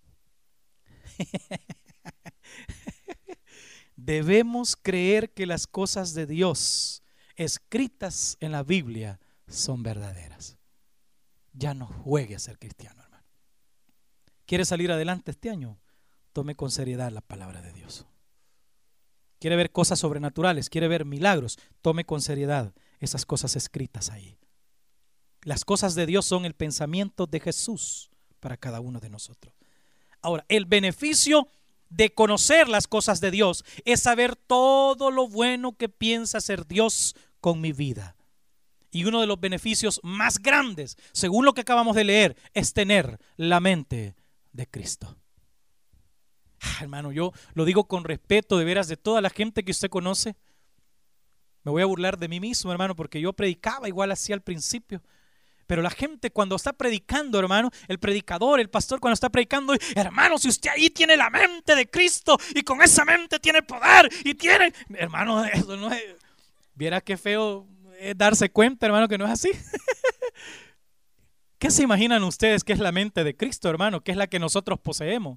Debemos creer que las cosas de Dios escritas en la Biblia son verdaderas. Ya no juegue a ser cristiano, hermano. ¿Quiere salir adelante este año? Tome con seriedad la palabra de Dios. ¿Quiere ver cosas sobrenaturales? ¿Quiere ver milagros? Tome con seriedad esas cosas escritas ahí. Las cosas de Dios son el pensamiento de Jesús para cada uno de nosotros. Ahora, el beneficio de conocer las cosas de Dios es saber todo lo bueno que piensa hacer Dios con mi vida. Y uno de los beneficios más grandes, según lo que acabamos de leer, es tener la mente de Cristo. Ah, hermano, yo lo digo con respeto de veras de toda la gente que usted conoce. Me voy a burlar de mí mismo, hermano, porque yo predicaba igual así al principio. Pero la gente cuando está predicando, hermano, el predicador, el pastor cuando está predicando, hermano, si usted ahí tiene la mente de Cristo y con esa mente tiene poder y tiene, hermano, eso no es, viera qué feo es darse cuenta, hermano, que no es así. ¿Qué se imaginan ustedes que es la mente de Cristo, hermano? Que es la que nosotros poseemos.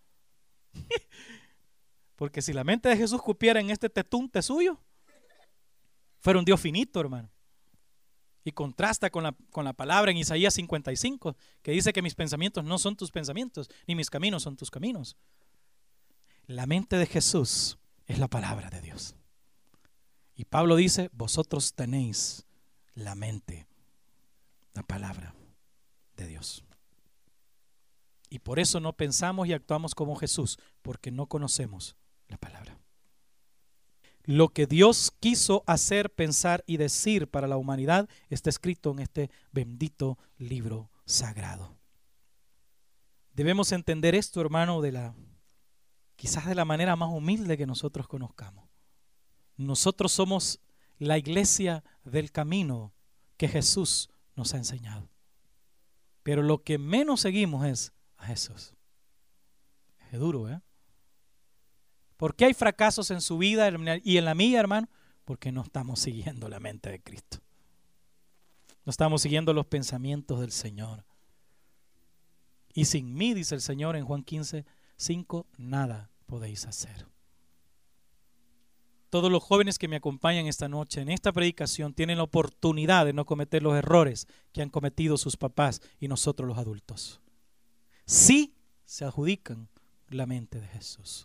Porque si la mente de Jesús cupiera en este tetunte suyo, fuera un Dios finito, hermano. Y contrasta con la, con la palabra en Isaías cincuenta y cinco, que dice que mis pensamientos no son tus pensamientos, ni mis caminos son tus caminos. La mente de Jesús es la palabra de Dios. Y Pablo dice, vosotros tenéis la mente, la palabra de Dios. Y por eso no pensamos y actuamos como Jesús, porque no conocemos la palabra. Lo que Dios quiso hacer, pensar y decir para la humanidad está escrito en este bendito libro sagrado. Debemos entender esto, hermano, de la, quizás de la manera más humilde que nosotros conozcamos. Nosotros somos la iglesia del camino que Jesús nos ha enseñado. Pero lo que menos seguimos es a Jesús. Es duro, ¿eh? ¿Por qué hay fracasos en su vida y en la mía, hermano? Porque no estamos siguiendo la mente de Cristo. No estamos siguiendo los pensamientos del Señor. Y sin mí, dice el Señor en Juan quince, cinco, nada podéis hacer. todos los jóvenes que me acompañan esta noche en esta predicación tienen la oportunidad de no cometer los errores que han cometido sus papás y nosotros los adultos. Sí se adjudican la mente de Jesús.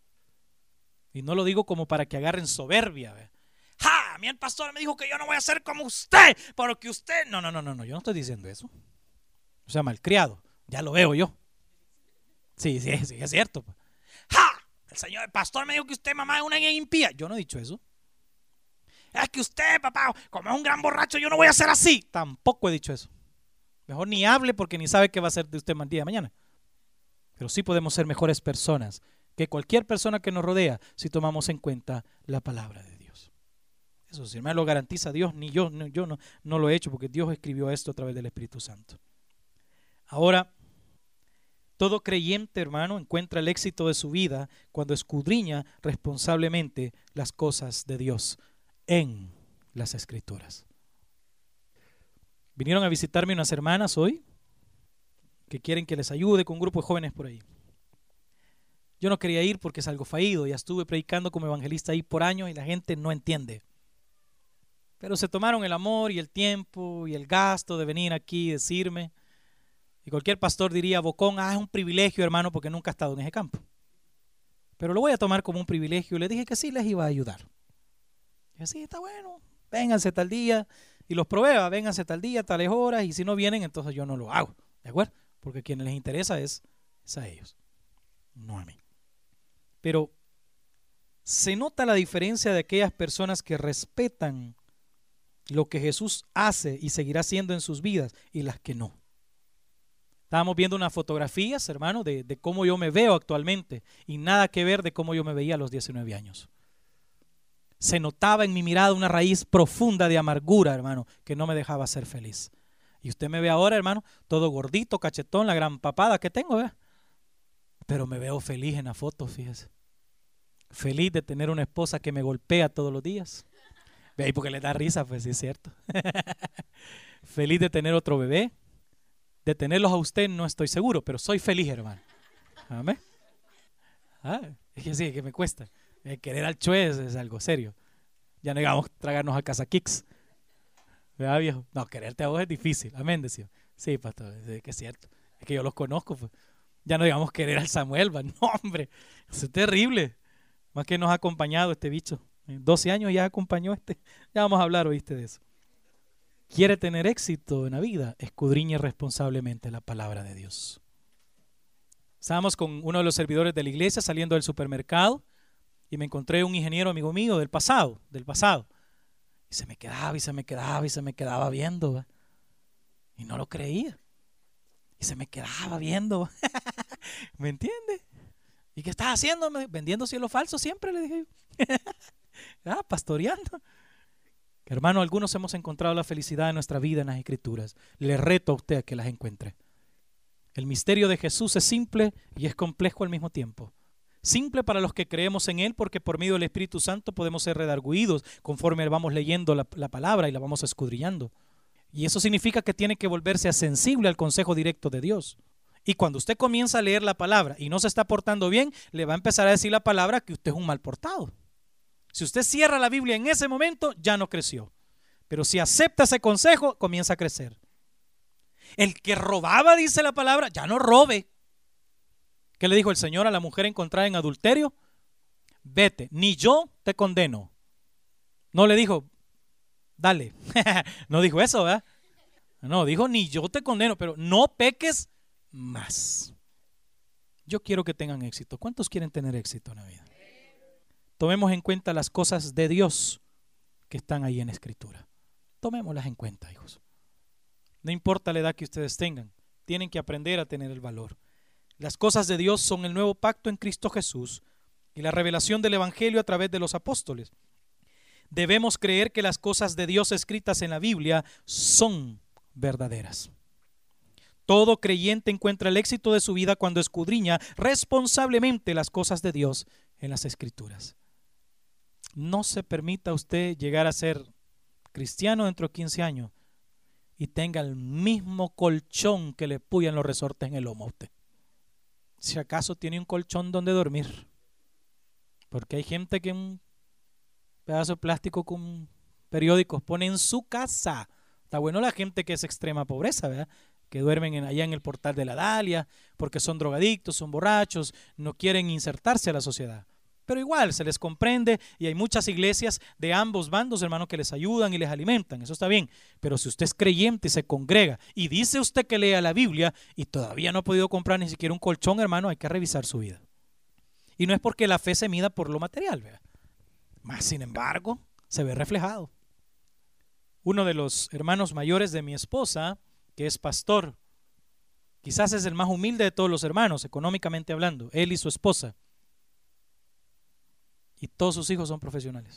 Y no lo digo como para que agarren soberbia. ¿Ve? ¡Ja! A mí el pastor me dijo que yo no voy a ser como usted, porque usted... No, no, no, no, no, yo no estoy diciendo eso. O sea, malcriado, ya lo veo yo. Sí, sí, sí, es cierto. ¡Ja! El señor, el pastor me dijo que usted, mamá, es una impía. Yo no he dicho eso. Es que usted, papá, como es un gran borracho, yo no voy a ser así. Tampoco he dicho eso. Mejor ni hable porque ni sabe qué va a ser de usted el día de mañana. Pero sí podemos ser mejores personas que cualquier persona que nos rodea si tomamos en cuenta la palabra de Dios. Eso sí, me lo garantiza Dios, ni yo, no, yo no, no lo he hecho porque Dios escribió esto a través del Espíritu Santo. Ahora, todo creyente, hermano, encuentra el éxito de su vida cuando escudriña responsablemente las cosas de Dios en las Escrituras. Vinieron a visitarme unas hermanas hoy que quieren que les ayude con un grupo de jóvenes por ahí. Yo no quería ir porque es algo fallido, ya estuve predicando como evangelista ahí por años y la gente no entiende. Pero se tomaron el amor y el tiempo y el gasto de venir aquí y decirme. Y cualquier pastor diría, Bocón, ah, es un privilegio, hermano, porque nunca ha estado en ese campo. Pero lo voy a tomar como un privilegio. Y le dije que sí les iba a ayudar. Y dije, sí, está bueno, vénganse tal día. Y los prueba, vénganse tal día, tales horas. Y si no vienen, entonces yo no lo hago. ¿De acuerdo? Porque a quienes les interesa es, es a ellos, no a mí. Pero se nota la diferencia de aquellas personas que respetan lo que Jesús hace y seguirá haciendo en sus vidas y las que no. Estábamos viendo unas fotografías, hermano, de, de cómo yo me veo actualmente y nada que ver de cómo yo me veía a los diecinueve años. Se notaba en mi mirada una raíz profunda de amargura, hermano, que no me dejaba ser feliz. Y usted me ve ahora, hermano, todo gordito, cachetón, la gran papada que tengo, ¿eh? Pero me veo feliz en la foto, fíjese. Feliz de tener una esposa que me golpea todos los días. Ve ahí porque le da risa, pues sí es cierto. Feliz de tener otro bebé. De tenerlos a usted no estoy seguro, pero soy feliz, hermano. Amén. Ah, es que sí, que me cuesta. Eh, querer al chue es, es algo serio. Ya no digamos tragarnos a casa Kicks. ¿Verdad, viejo? No, quererte a vos es difícil. Amén, decía. Sí, pastor, es que es cierto. Es que yo los conozco. Pues. Ya no digamos querer al Samuel. No, hombre, eso es terrible. Más que nos ha acompañado este bicho. doce años ya acompañó este. Ya vamos a hablar, oíste, de eso. Quiere tener éxito en la vida, escudriñe responsablemente la palabra de Dios. Estábamos con uno de los servidores de la iglesia saliendo del supermercado y me encontré un ingeniero amigo mío del pasado, del pasado. Y se me quedaba y se me quedaba y se me quedaba viendo. ¿va? Y no lo creía. Y se me quedaba viendo. ¿Me entiende? ¿Y qué estás haciendo? Vendiendo cielo falso siempre, le dije yo. ah, pastoreando. Hermano, algunos hemos encontrado la felicidad en nuestra vida en las Escrituras. Le reto a usted a que las encuentre. El misterio de Jesús es simple y es complejo al mismo tiempo. Simple para los que creemos en Él porque por medio del Espíritu Santo podemos ser redarguidos conforme vamos leyendo la, la palabra y la vamos escudriñando. Y eso significa que tiene que volverse sensible al consejo directo de Dios. Y cuando usted comienza a leer la palabra y no se está portando bien, le va a empezar a decir la palabra que usted es un mal portado. Si usted cierra la Biblia en ese momento, ya no creció. Pero si acepta ese consejo, comienza a crecer. El que robaba, dice la palabra, ya no robe. ¿Qué le dijo el Señor a la mujer encontrada en adulterio? Vete, ni yo te condeno. No le dijo, dale. No dijo eso, ¿verdad? No, dijo, ni yo te condeno, pero no peques más. Yo quiero que tengan éxito. ¿Cuántos quieren tener éxito en la vida? Tomemos en cuenta las cosas de Dios que están ahí en Escritura. Tomémoslas en cuenta, hijos. No importa la edad que ustedes tengan, tienen que aprender a tener el valor. Las cosas de Dios son el nuevo pacto en Cristo Jesús y la revelación del Evangelio a través de los apóstoles. Debemos creer que las cosas de Dios escritas en la Biblia son verdaderas. Todo creyente encuentra el éxito de su vida cuando escudriña responsablemente las cosas de Dios en las Escrituras. No se permita usted llegar a ser cristiano dentro de quince años y tenga el mismo colchón que le puyan los resortes en el lomo a usted. Si acaso tiene un colchón donde dormir. Porque hay gente que pedazo de plástico con periódicos, pone en su casa. Está bueno la gente que es extrema pobreza, ¿verdad? Que duermen en, allá en el portal de la Dalia, porque son drogadictos, son borrachos, no quieren insertarse a la sociedad. Pero igual se les comprende y hay muchas iglesias de ambos bandos, hermanos, que les ayudan y les alimentan. Eso está bien. Pero si usted es creyente y se congrega y dice usted que lea la Biblia y todavía no ha podido comprar ni siquiera un colchón, hermano, hay que revisar su vida. Y no es porque la fe se mida por lo material, ¿verdad? Más sin embargo, se ve reflejado. Uno de los hermanos mayores de mi esposa, que es pastor, quizás es el más humilde de todos los hermanos, económicamente hablando, él y su esposa. Y todos sus hijos son profesionales.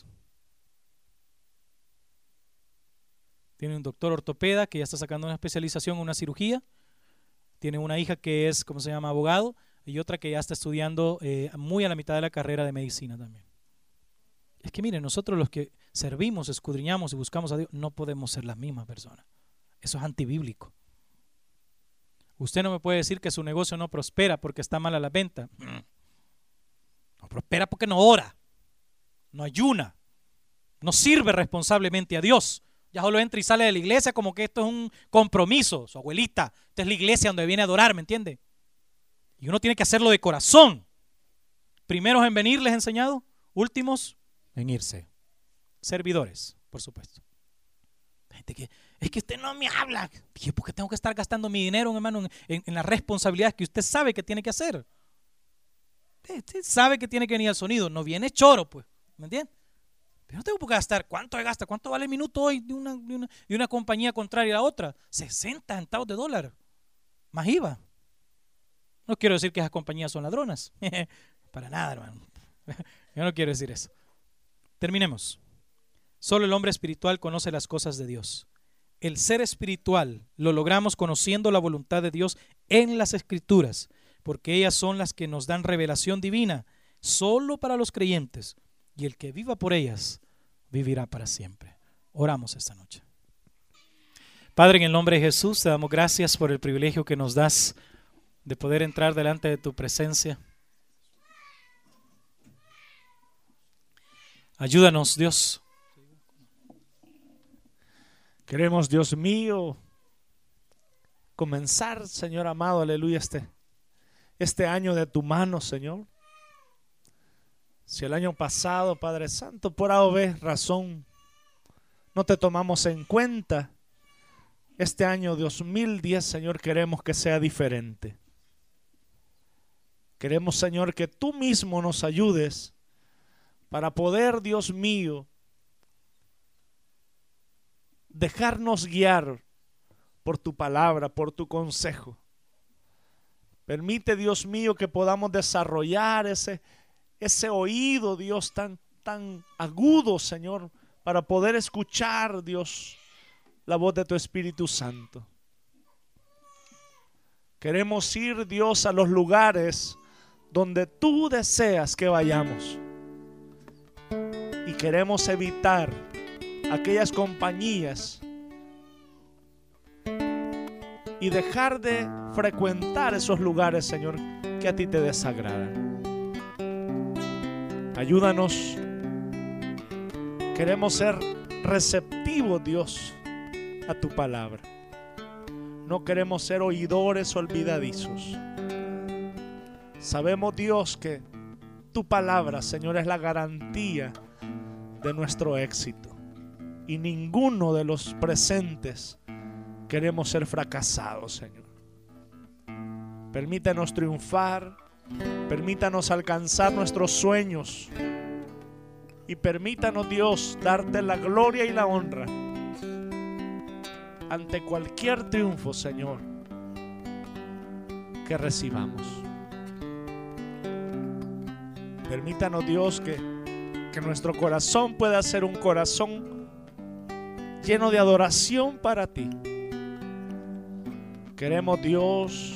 Tiene un doctor ortopeda que ya está sacando una especialización en una cirugía. Tiene una hija que es, ¿cómo se llama?, abogado. Y otra que ya está estudiando eh, muy a la mitad de la carrera de medicina también. Es que miren, nosotros los que servimos, escudriñamos y buscamos a Dios, no podemos ser las mismas personas. Eso es antibíblico. Usted no me puede decir que su negocio no prospera porque está mala la venta. No prospera porque no ora, no ayuna, no sirve responsablemente a Dios. Ya solo entra y sale de la iglesia como que esto es un compromiso. Su abuelita, esta es la iglesia donde viene a adorar, ¿me entiende? Y uno tiene que hacerlo de corazón. Primeros en venir, les he enseñado. Últimos en irse. Servidores, por supuesto. Gente que, es que usted no me habla. Dije, ¿por qué tengo que estar gastando mi dinero, hermano, en, en, en las responsabilidades que usted sabe que tiene que hacer? Usted sabe que tiene que venir al sonido. No viene choro, pues. ¿Me entiende? Pero no tengo por qué gastar. ¿Cuánto gasta? ¿Cuánto vale el minuto hoy de una, de una, de una compañía contraria a la otra? sesenta centavos de dólar. Más I V A. No quiero decir que esas compañías son ladronas. Para nada, hermano. Yo no quiero decir eso. Terminemos. Solo el hombre espiritual conoce las cosas de Dios. El ser espiritual lo logramos conociendo la voluntad de Dios en las Escrituras, porque ellas son las que nos dan revelación divina, solo para los creyentes. Y el que viva por ellas, vivirá para siempre. Oramos esta noche. Padre, en el nombre de Jesús, te damos gracias por el privilegio que nos das de poder entrar delante de tu presencia. Ayúdanos, Dios. Queremos, Dios mío, comenzar, Señor amado, aleluya, este, este año de tu mano, Señor. Si el año pasado, Padre Santo, por A o B razón, no te tomamos en cuenta, este año dos mil diez, Señor, queremos que sea diferente. Queremos, Señor, que tú mismo nos ayudes para poder, Dios mío, dejarnos guiar por tu palabra, por tu consejo. Permite, Dios mío, que podamos desarrollar ese ese oído, Dios, tan, tan agudo, Señor, para poder escuchar, Dios, la voz de tu Espíritu Santo. Queremos ir, Dios, a los lugares donde tú deseas que vayamos. Y queremos evitar aquellas compañías y dejar de frecuentar esos lugares, Señor, que a ti te desagradan. Ayúdanos. Queremos ser receptivos, Dios, a tu palabra. No queremos ser oidores olvidadizos. Sabemos, Dios, que tu palabra, Señor, es la garantía de nuestro éxito. Y ninguno de los presentes queremos ser fracasados, Señor. Permítanos triunfar. Permítanos alcanzar nuestros sueños y permítanos, Dios, darte la gloria y la honra ante cualquier triunfo, Señor, que recibamos. Permítanos, Dios, que, que nuestro corazón pueda ser un corazón lleno de adoración para ti. Queremos, Dios,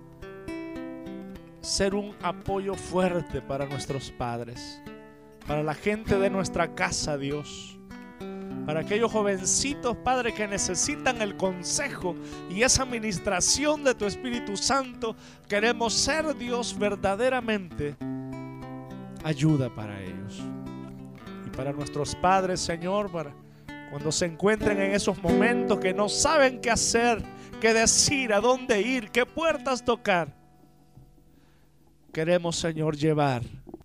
ser un apoyo fuerte para nuestros padres, para la gente de nuestra casa, Dios, para aquellos jovencitos, Padre, que necesitan el consejo y esa administración de tu Espíritu Santo. Queremos ser, Dios, verdaderamente ayuda para ellos. Y para nuestros padres, Señor, para cuando se encuentren en esos momentos que no saben qué hacer, qué decir, a dónde ir, qué puertas tocar. Queremos, Señor, llevar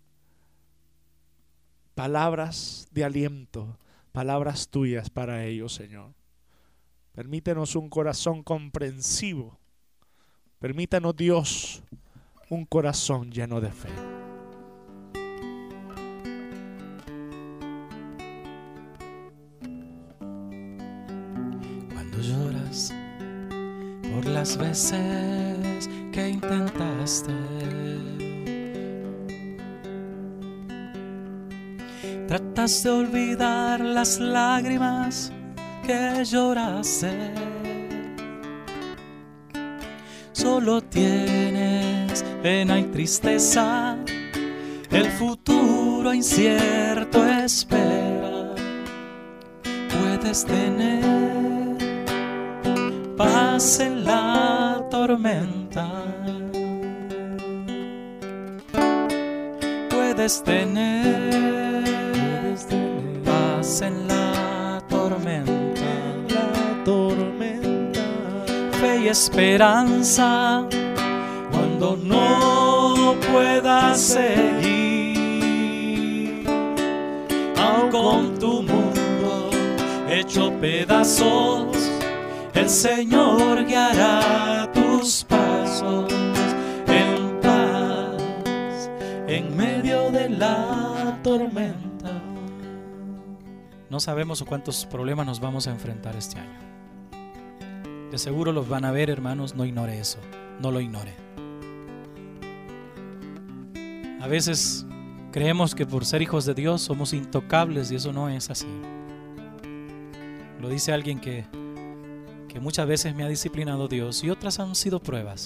palabras de aliento, palabras tuyas para ellos, Señor. Permítenos un corazón comprensivo. Permítanos, Dios, un corazón lleno de fe. Cuando lloras por las veces que intentaste tratas de olvidar las lágrimas que lloraste, solo tienes pena y tristeza, el futuro incierto espera. Puedes tener paz en la tormenta, puedes tener paz en la tormenta, La tormenta, fe y esperanza cuando no puedas seguir, aun con tu mundo hecho pedazos, el Señor guiará tus pasos en paz en medio de la tormenta. No sabemos cuántos problemas nos vamos a enfrentar este año. De seguro los van a ver, hermanos. No ignore eso, no lo ignore. A veces creemos que por ser hijos de Dios somos intocables y eso no es así. Lo dice alguien que, que muchas veces me ha disciplinado Dios y otras han sido pruebas.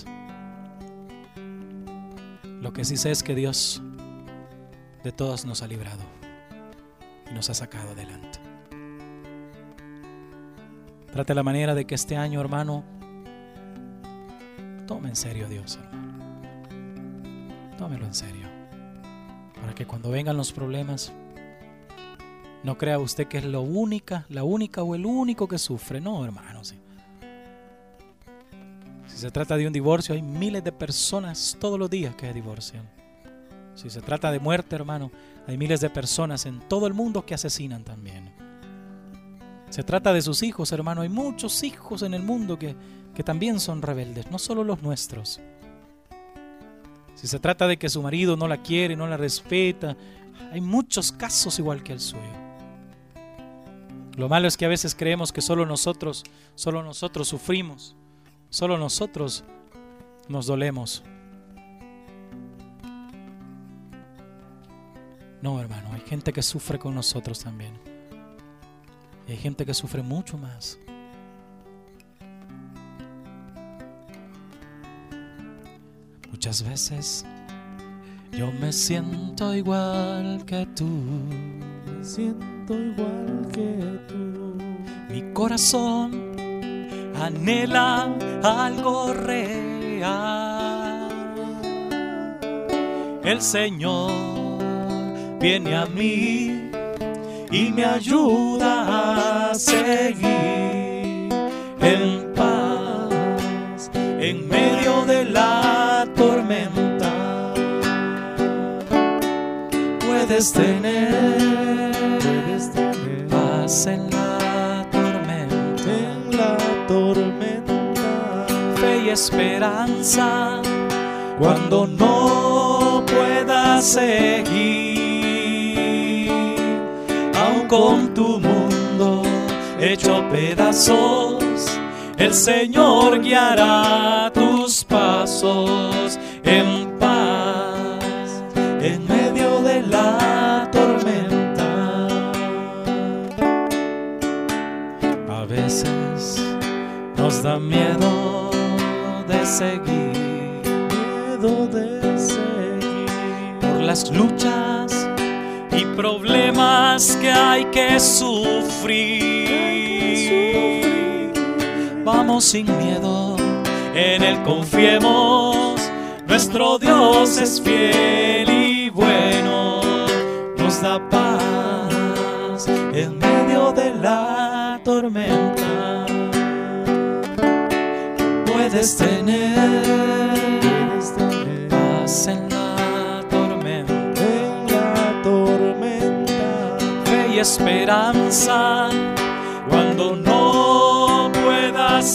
Lo que sí sé es que Dios de todos nos ha librado y nos ha sacado adelante. Trate la manera de que este año, hermano, tome en serio a Dios, hermano. Tómelo en serio, para que cuando vengan los problemas no crea usted que es lo única, la única o el único que sufre. No, hermano, sí. Si se trata de un divorcio, hay miles de personas todos los días que se divorcian. Si se trata de muerte, hermano, hay miles de personas en todo el mundo que asesinan también. Se trata de sus hijos, hermano, hay muchos hijos en el mundo que, que también son rebeldes, no solo los nuestros. Si se trata de que su marido no la quiere, no la respeta, hay muchos casos igual que el suyo. Lo malo es que a veces creemos que solo nosotros, solo nosotros sufrimos, solo nosotros nos dolemos. No, hermano, hay gente que sufre con nosotros también. Y hay gente que sufre mucho más. Muchas veces yo me siento igual que tú. me siento igual que tú. Mi corazón anhela algo real. El Señor viene a mí y me ayuda a seguir en paz en medio de la tormenta. Puedes tener, Puedes tener paz en la tormenta, en la tormenta, fe y esperanza cuando no puedas seguir. Aun con tu mundo hecho pedazos, el Señor guiará tus pasos en paz en medio de la tormenta. A veces nos da miedo de seguir, miedo de seguir por las luchas y problemas que hay que sufrir. Vamos sin miedo, en Él confiemos, nuestro Dios es fiel y bueno, nos da paz en medio de la tormenta. Puedes tener, puedes tener paz en la tormenta, en la tormenta, fe y esperanza cuando no puedas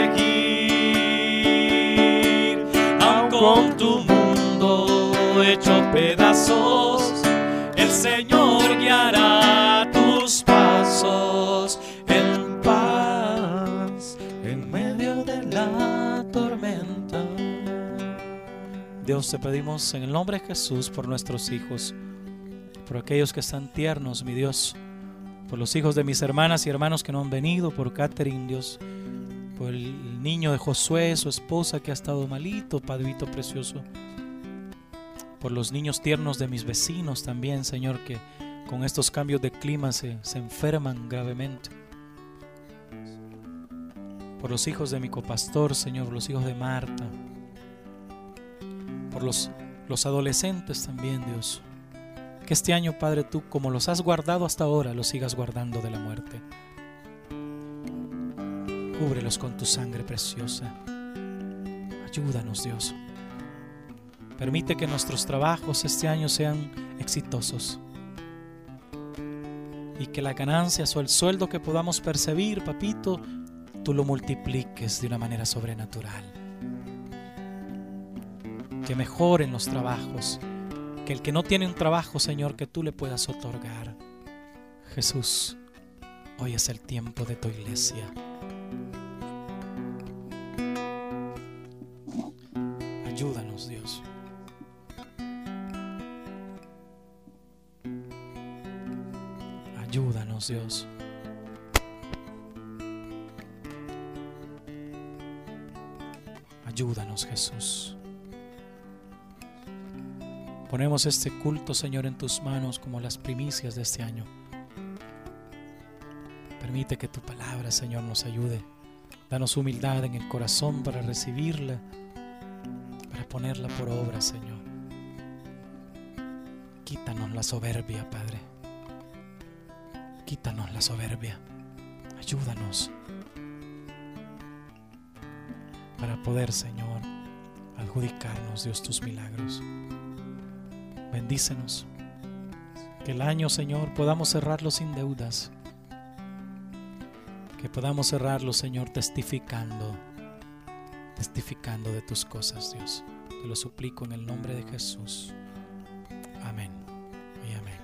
seguir, aun con tu mundo hecho pedazos, el Señor guiará tus pasos en paz en medio de la tormenta. Dios, te pedimos en el nombre de Jesús por nuestros hijos, por aquellos que están tiernos, mi Dios, por los hijos de mis hermanas y hermanos que no han venido, por Catherine, Dios, por el niño de Josué, su esposa que ha estado malito, Padrito precioso, por los niños tiernos de mis vecinos también, Señor, que con estos cambios de clima se, se enferman gravemente, por los hijos de mi copastor, Señor, por los hijos de Marta, por los, los adolescentes también, Dios. Que este año, Padre, tú como los has guardado hasta ahora, los sigas guardando de la muerte. Cúbrelos con tu sangre preciosa. Ayúdanos, Dios. Permite que nuestros trabajos este año sean exitosos y que la ganancia o el sueldo que podamos percibir, papito, tú lo multipliques de una manera sobrenatural. Que mejoren los trabajos, que el que no tiene un trabajo, Señor, que tú le puedas otorgar. Jesús, hoy es el tiempo de tu iglesia. Ayúdanos, Dios. Ayúdanos, Dios. Ayúdanos, Jesús. Ponemos este culto, Señor, en tus manos como las primicias de este año. Permite que tu palabra, Señor, nos ayude. Danos humildad en el corazón para recibirla, para ponerla por obra, Señor. Quítanos la soberbia, Padre. Quítanos la soberbia. Ayúdanos para poder, Señor, adjudicarnos, Dios, tus milagros. Bendícenos. Que el año, Señor, podamos cerrarlo sin deudas. Que podamos cerrarlo, Señor, testificando, testificando de tus cosas, Dios. Te lo suplico en el nombre de Jesús. Amén y amén.